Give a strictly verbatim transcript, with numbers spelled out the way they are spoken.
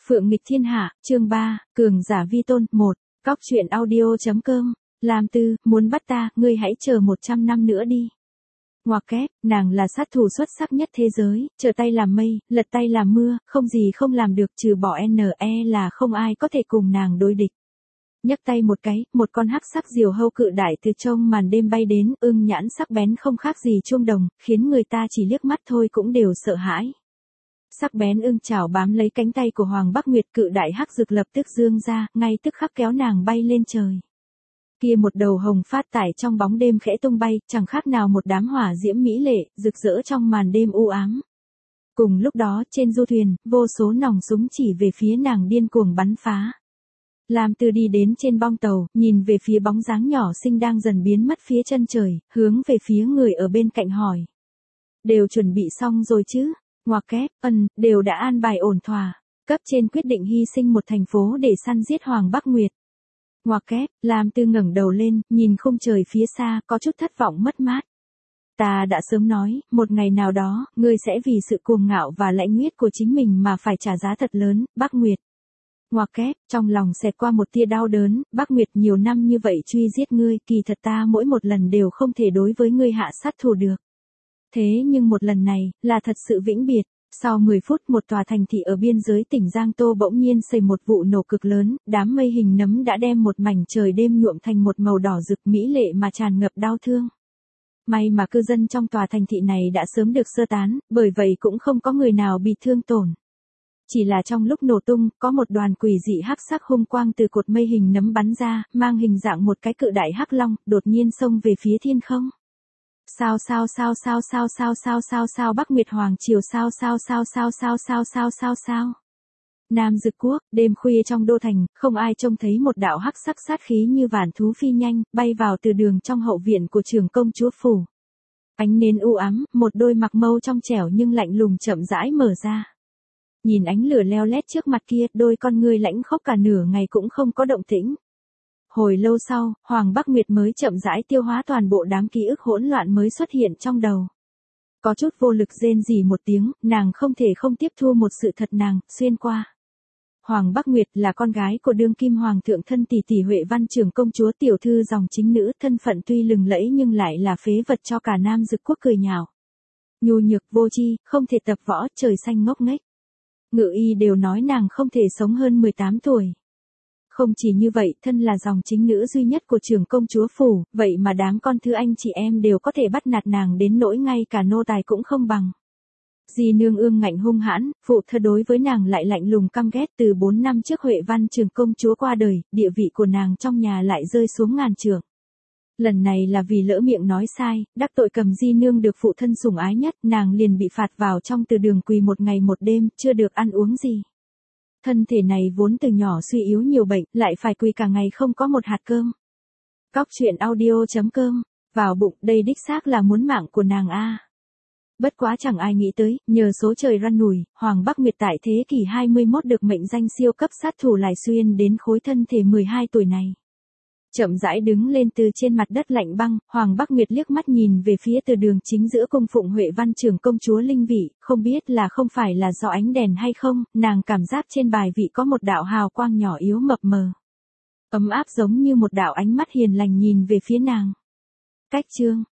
Phượng nghịch thiên hạ, chương ba, cường giả vi tôn, một, cóc truyện audio.com, làm tư, muốn bắt ta, ngươi hãy chờ một trăm năm nữa đi. Ngoặc kép, nàng là sát thủ xuất sắc nhất thế giới, trở tay làm mây, lật tay làm mưa, không gì không làm được trừ bỏ N E là không ai có thể cùng nàng đối địch. Nhấc tay một cái, một con hắc sắc diều hâu cự đại từ trong màn đêm bay đến, ưng nhãn sắc bén không khác gì chuông đồng, khiến người ta chỉ liếc mắt thôi cũng đều sợ hãi. Sắc bén ưng chảo bám lấy cánh tay của Hoàng Bắc Nguyệt, cự đại hắc dực lập tức dương ra, ngay tức khắc kéo nàng bay lên trời. Kia một đầu hồng phát tải trong bóng đêm khẽ tung bay, chẳng khác nào một đám hỏa diễm mỹ lệ, rực rỡ trong màn đêm u ám. Cùng lúc đó, trên du thuyền, vô số nòng súng chỉ về phía nàng điên cuồng bắn phá. Lam Tư đi đến trên bong tàu, nhìn về phía bóng dáng nhỏ xinh đang dần biến mất phía chân trời, hướng về phía người ở bên cạnh hỏi. Đều chuẩn bị xong rồi chứ? Ngoặc kép, ân, đều đã an bài ổn thỏa. Cấp trên quyết định hy sinh một thành phố để săn giết Hoàng Bắc Nguyệt. Ngoặc kép, Lam Tư ngẩng đầu lên, nhìn khung trời phía xa, có chút thất vọng mất mát. Ta đã sớm nói, một ngày nào đó, ngươi sẽ vì sự cuồng ngạo và lãnh huyết của chính mình mà phải trả giá thật lớn, Bắc Nguyệt. Ngoặc kép, trong lòng xẹt qua một tia đau đớn, Bắc Nguyệt nhiều năm như vậy truy giết ngươi, kỳ thật ta mỗi một lần đều không thể đối với ngươi hạ sát thủ được. Thế nhưng một lần này, là thật sự vĩnh biệt. Sau mười phút, một tòa thành thị ở biên giới tỉnh Giang Tô bỗng nhiên xảy một vụ nổ cực lớn, đám mây hình nấm đã đem một mảnh trời đêm nhuộm thành một màu đỏ rực mỹ lệ mà tràn ngập đau thương. May mà cư dân trong tòa thành thị này đã sớm được sơ tán, bởi vậy cũng không có người nào bị thương tổn. Chỉ là trong lúc nổ tung, có một đoàn quỷ dị hắc sắc hung quang từ cột mây hình nấm bắn ra, mang hình dạng một cái cự đại hắc long, đột nhiên xông về phía thiên không. Sao sao sao sao sao sao sao sao sao Bắc Nguyệt Hoàng Triều sao sao sao sao sao sao sao sao sao. Nam Dực Quốc, đêm khuya trong đô thành, không ai trông thấy một đạo hắc sắc sát khí như vạn thú phi nhanh, bay vào từ đường trong hậu viện của trưởng công chúa phủ. Ánh nến u ám, một đôi mặc mâu trong trẻo nhưng lạnh lùng chậm rãi mở ra. Nhìn ánh lửa leo lét trước mặt kia, đôi con ngươi lãnh khốc cả nửa ngày cũng không có động tĩnh. Hồi lâu sau, Hoàng Bắc Nguyệt mới chậm rãi tiêu hóa toàn bộ đám ký ức hỗn loạn mới xuất hiện trong đầu. Có chút vô lực rên rỉ một tiếng, nàng không thể không tiếp thu một sự thật nàng, xuyên qua. Hoàng Bắc Nguyệt là con gái của đương kim hoàng thượng thân tỷ tỷ Huệ Văn trưởng công chúa tiểu thư dòng chính nữ, thân phận tuy lừng lẫy nhưng lại là phế vật cho cả Nam Dực Quốc cười nhạo. Nhu nhược vô tri, không thể tập võ, trời xanh ngốc nghếch. Ngự y đều nói nàng không thể sống hơn mười tám tuổi. Không chỉ như vậy, thân là dòng chính nữ duy nhất của trưởng công chúa phủ, vậy mà đám con thư anh chị em đều có thể bắt nạt nàng đến nỗi ngay cả nô tài cũng không bằng. Di nương ương ngạnh hung hãn, phụ thơ đối với nàng lại lạnh lùng căm ghét. Từ bốn năm trước Huệ Văn trưởng công chúa qua đời, địa vị của nàng trong nhà lại rơi xuống ngàn trượng. Lần này là vì lỡ miệng nói sai, đắc tội Cầm Di nương được phụ thân sủng ái nhất, nàng liền bị phạt vào trong từ đường quỳ một ngày một đêm, chưa được ăn uống gì. Thân thể này vốn từ nhỏ suy yếu nhiều bệnh, lại phải quỳ cả ngày không có một hạt cơm. Cóc truyện audio.com, vào bụng, đây đích xác là muốn mạng của nàng a. Bất quá chẳng ai nghĩ tới, nhờ số trời răn nủi, Hoàng Bắc Nguyệt tại thế kỷ hai mươi mốt được mệnh danh siêu cấp sát thủ lại xuyên đến khối thân thể mười hai tuổi này. Chậm rãi đứng lên từ trên mặt đất lạnh băng, Hoàng Bắc Nguyệt liếc mắt nhìn về phía từ đường chính giữa cung phụng Huệ Văn trưởng công chúa linh vị, không biết là không phải là do ánh đèn hay không, nàng cảm giác trên bài vị có một đạo hào quang nhỏ yếu mập mờ. Ấm áp giống như một đạo ánh mắt hiền lành nhìn về phía nàng. Cách chương,